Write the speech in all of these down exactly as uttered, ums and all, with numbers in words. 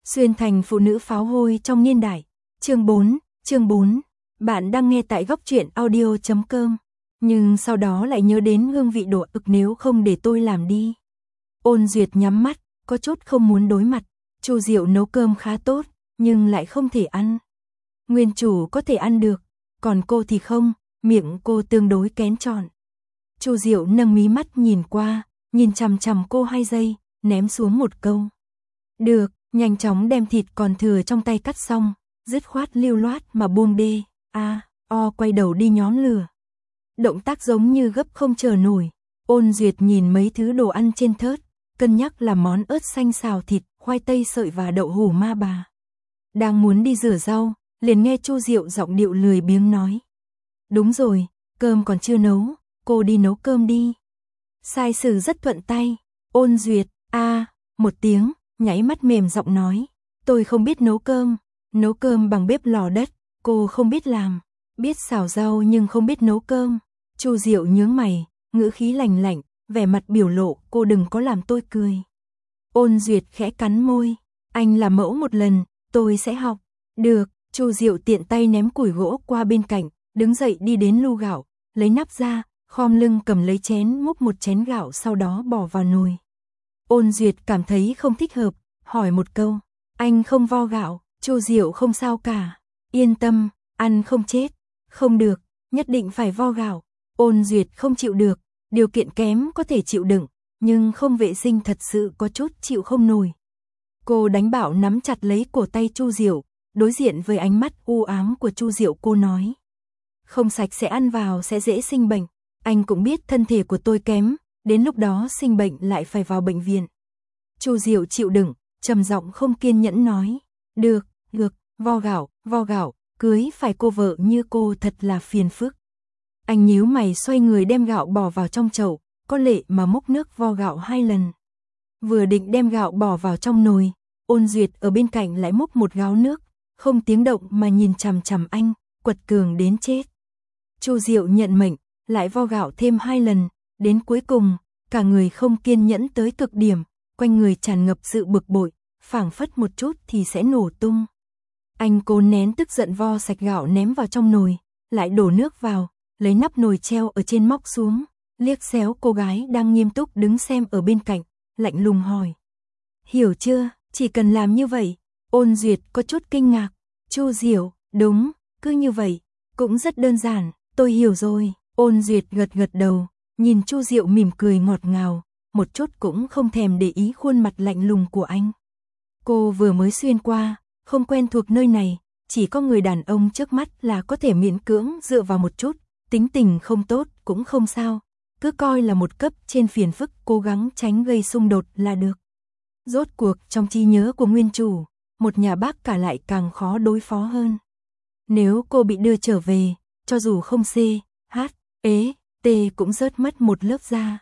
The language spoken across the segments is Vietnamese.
Xuyên thành phụ nữ pháo hôi trong niên đại. Chương bốn, chương bốn. Bạn đang nghe tại góc truyện audio chấm com. Nhưng sau đó lại nhớ đến hương vị đồ ực, nếu không để tôi làm đi. Ôn Duyệt nhắm mắt, có chút không muốn đối mặt. Chu Diệu nấu cơm khá tốt, nhưng lại không thể ăn. Nguyên chủ có thể ăn được, còn cô thì không, miệng cô tương đối kén chọn. Chu Diệu nâng mí mắt nhìn qua, nhìn chằm chằm cô hai giây, ném xuống một câu. Được, nhanh chóng đem thịt còn thừa trong tay cắt xong, dứt khoát lưu loát mà buông đê, a, o quay đầu đi nhóm lửa. Động tác giống như gấp không chờ nổi. Ôn Duyệt nhìn mấy thứ đồ ăn trên thớt, cân nhắc làm món ớt xanh xào thịt, khoai tây sợi và đậu hủ ma bà. Đang muốn đi rửa rau, liền nghe Chu Diệu giọng điệu lười biếng nói. Đúng rồi, cơm còn chưa nấu, cô đi nấu cơm đi. Sai sử rất thuận tay. Ôn Duyệt, a, một tiếng, nháy mắt mềm giọng nói. Tôi không biết nấu cơm, nấu cơm bằng bếp lò đất, cô không biết làm. Biết xào rau nhưng không biết nấu cơm. Chu Diệu nhướng mày, ngữ khí lạnh lạnh, vẻ mặt biểu lộ, cô đừng có làm tôi cười. Ôn Duyệt khẽ cắn môi, anh làm mẫu một lần, tôi sẽ học. Được, Chu Diệu tiện tay ném củi gỗ qua bên cạnh, đứng dậy đi đến lu gạo, lấy nắp ra, khom lưng cầm lấy chén múc một chén gạo, sau đó bỏ vào nồi. Ôn Duyệt cảm thấy không thích hợp, hỏi một câu, anh không vo gạo? Chu Diệu không sao cả, yên tâm, ăn không chết. Không được, nhất định phải vo gạo. Ôn Duyệt không chịu được, điều kiện kém có thể chịu đựng, nhưng không vệ sinh thật sự có chút chịu không nổi. Cô đánh bạo nắm chặt lấy cổ tay Chu Diệu, đối diện với ánh mắt u ám của Chu Diệu cô nói. Không sạch sẽ ăn vào sẽ dễ sinh bệnh, anh cũng biết thân thể của tôi kém, đến lúc đó sinh bệnh lại phải vào bệnh viện. Chu Diệu chịu đựng, trầm giọng không kiên nhẫn nói. Được, được, vo gạo, vo gạo, cưới phải cô vợ như cô thật là phiền phức. Anh nhíu mày xoay người đem gạo bỏ vào trong chậu, có lệ mà múc nước vo gạo hai lần. Vừa định đem gạo bỏ vào trong nồi, Ôn Duyệt ở bên cạnh lại múc một gáo nước, không tiếng động mà nhìn chằm chằm anh, quật cường đến chết. Chu Diệu nhận mệnh, lại vo gạo thêm hai lần, đến cuối cùng, cả người không kiên nhẫn tới cực điểm, quanh người tràn ngập sự bực bội, phảng phất một chút thì sẽ nổ tung. Anh cố nén tức giận vo sạch gạo ném vào trong nồi, lại đổ nước vào, lấy nắp nồi treo ở trên móc xuống, liếc xéo cô gái đang nghiêm túc đứng xem ở bên cạnh, lạnh lùng hỏi. Hiểu chưa, chỉ cần làm như vậy. Ôn Duyệt có chút kinh ngạc. Chu Diệu, đúng, cứ như vậy, cũng rất đơn giản, tôi hiểu rồi. Ôn Duyệt gật gật đầu, nhìn Chu Diệu mỉm cười ngọt ngào, một chút cũng không thèm để ý khuôn mặt lạnh lùng của anh. Cô vừa mới xuyên qua, không quen thuộc nơi này, chỉ có người đàn ông trước mắt là có thể miễn cưỡng dựa vào một chút, tính tình không tốt cũng không sao, cứ coi là một cấp trên phiền phức, cố gắng tránh gây xung đột là được. Rốt cuộc trong trí nhớ của nguyên chủ, một nhà bác cả lại càng khó đối phó hơn. Nếu cô bị đưa trở về, cho dù không C, H, E, T cũng rớt mất một lớp da.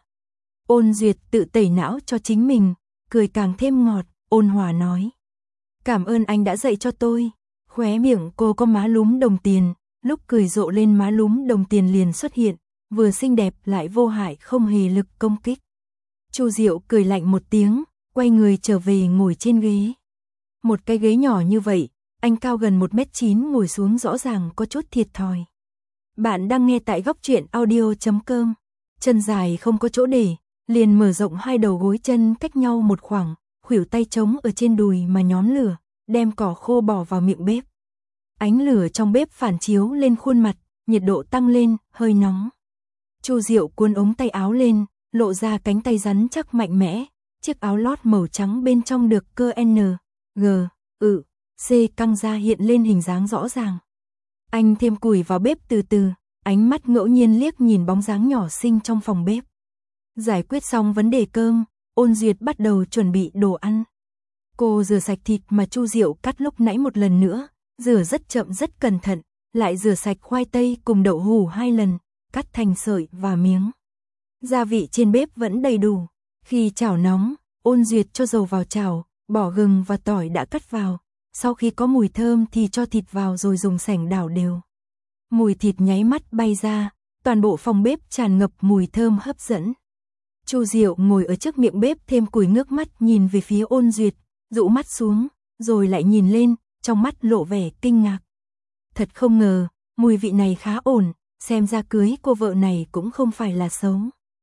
Ôn Duyệt tự tẩy não cho chính mình, cười càng thêm ngọt, ôn hòa nói. Cảm ơn anh đã dạy cho tôi. Khóe miệng cô có má lúm đồng tiền, lúc cười rộ lên má lúm đồng tiền liền xuất hiện, vừa xinh đẹp lại vô hại, không hề lực công kích. Chu Diệu cười lạnh một tiếng, quay người trở về ngồi trên ghế. Một cái ghế nhỏ như vậy, anh cao gần một mét chín ngồi xuống rõ ràng có chút thiệt thòi. Bạn đang nghe tại góc truyện audio chấm com. Chân dài không có chỗ để, liền mở rộng hai đầu gối chân cách nhau một khoảng, khuỷu tay trống ở trên đùi mà nhóm lửa, đem cỏ khô bỏ vào miệng bếp. Ánh lửa trong bếp phản chiếu lên khuôn mặt, nhiệt độ tăng lên, hơi nóng. Chu Diệu cuốn ống tay áo lên, lộ ra cánh tay rắn chắc mạnh mẽ, chiếc áo lót màu trắng bên trong được cơ N, G, ự, C căng ra hiện lên hình dáng rõ ràng. Anh thêm củi vào bếp từ từ, ánh mắt ngẫu nhiên liếc nhìn bóng dáng nhỏ xinh trong phòng bếp. Giải quyết xong vấn đề cơm, Ôn Duyệt bắt đầu chuẩn bị đồ ăn. Cô rửa sạch thịt mà Chu Diệu cắt lúc nãy một lần nữa, rửa rất chậm rất cẩn thận, lại rửa sạch khoai tây cùng đậu hủ hai lần, cắt thành sợi và miếng. Gia vị trên bếp vẫn đầy đủ. Khi chảo nóng, Ôn Duyệt cho dầu vào chảo, bỏ gừng và tỏi đã cắt vào. Sau khi có mùi thơm thì cho thịt vào rồi dùng sảnh đảo đều. Mùi thịt nháy mắt bay ra, toàn bộ phòng bếp tràn ngập mùi thơm hấp dẫn. Chu Diệu ngồi ở trước miệng bếp thêm củi, ngước mắt nhìn về phía Ôn Duyệt, dụ mắt xuống, rồi lại nhìn lên, trong mắt lộ vẻ kinh ngạc. Thật không ngờ, mùi vị này khá ổn, xem ra cưới cô vợ này cũng không phải là xấu.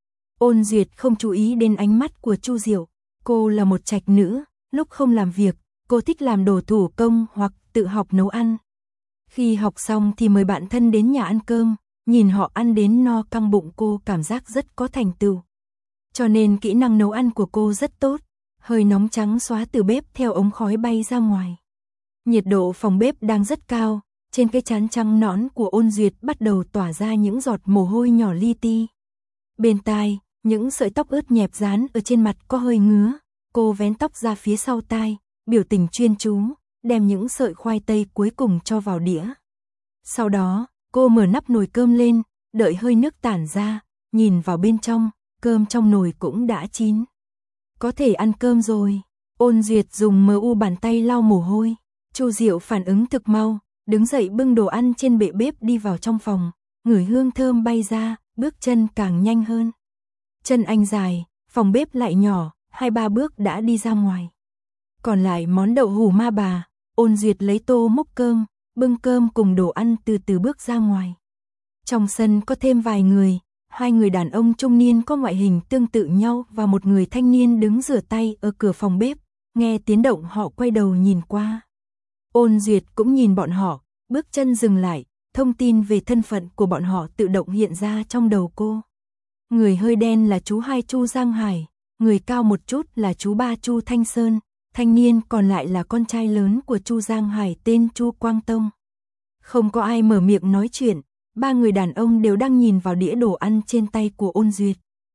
Ôn Duyệt không chú ý đến ánh mắt của Chu Diệu, cô là một trạch nữ, lúc không làm việc, cô thích làm đồ thủ công hoặc tự học nấu ăn. Khi học xong thì mời bạn thân đến nhà ăn cơm, nhìn họ ăn đến no căng bụng cô cảm giác rất có thành tựu. Cho nên kỹ năng nấu ăn của cô rất tốt, hơi nóng trắng xóa từ bếp theo ống khói bay ra ngoài. Nhiệt độ phòng bếp đang rất cao, trên cái trán trắng nõn của Ôn Duyệt bắt đầu tỏa ra những giọt mồ hôi nhỏ li ti. Bên tai, những sợi tóc ướt nhẹp dán ở trên mặt có hơi ngứa, cô vén tóc ra phía sau tai, biểu tình chuyên chú, đem những sợi khoai tây cuối cùng cho vào đĩa. Sau đó, cô mở nắp nồi cơm lên, đợi hơi nước tản ra, nhìn vào bên trong, cơm trong nồi cũng đã chín. Có thể ăn cơm rồi. Ôn Duyệt dùng mờ u bàn tay lau mồ hôi. Chu Diệu phản ứng thực mau, đứng dậy bưng đồ ăn trên bệ bếp đi vào trong phòng, ngửi hương thơm bay ra, bước chân càng nhanh hơn. Chân anh dài, phòng bếp lại nhỏ, hai ba bước đã đi ra ngoài. Còn lại món đậu hủ ma bà, Ôn Duyệt lấy tô múc cơm, bưng cơm cùng đồ ăn từ từ bước ra ngoài. Trong sân có thêm vài người, hai người đàn ông trung niên có ngoại hình tương tự nhau và một người thanh niên đứng rửa tay ở cửa phòng bếp, nghe tiếng động họ quay đầu nhìn qua. Ôn Duyệt cũng nhìn bọn họ, bước chân dừng lại, thông tin về thân phận của bọn họ tự động hiện ra trong đầu cô. Người hơi đen là chú hai Chu Giang Hải, người cao một chút là chú ba Chu Thanh Sơn, thanh niên còn lại là con trai lớn của Chu Giang Hải tên Chu Quang Tông. Không có ai mở miệng nói chuyện, ba người đàn ông đều đang nhìn vào đĩa đồ ăn trên tay của Ôn Duyệt.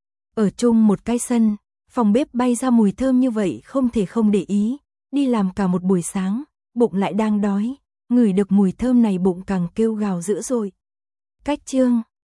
Ở chung một cái sân, phòng bếp bay ra mùi thơm như vậy không thể không để ý, đi làm cả một buổi sáng, bụng lại đang đói, ngửi được mùi thơm này bụng càng kêu gào dữ dội. Cách chương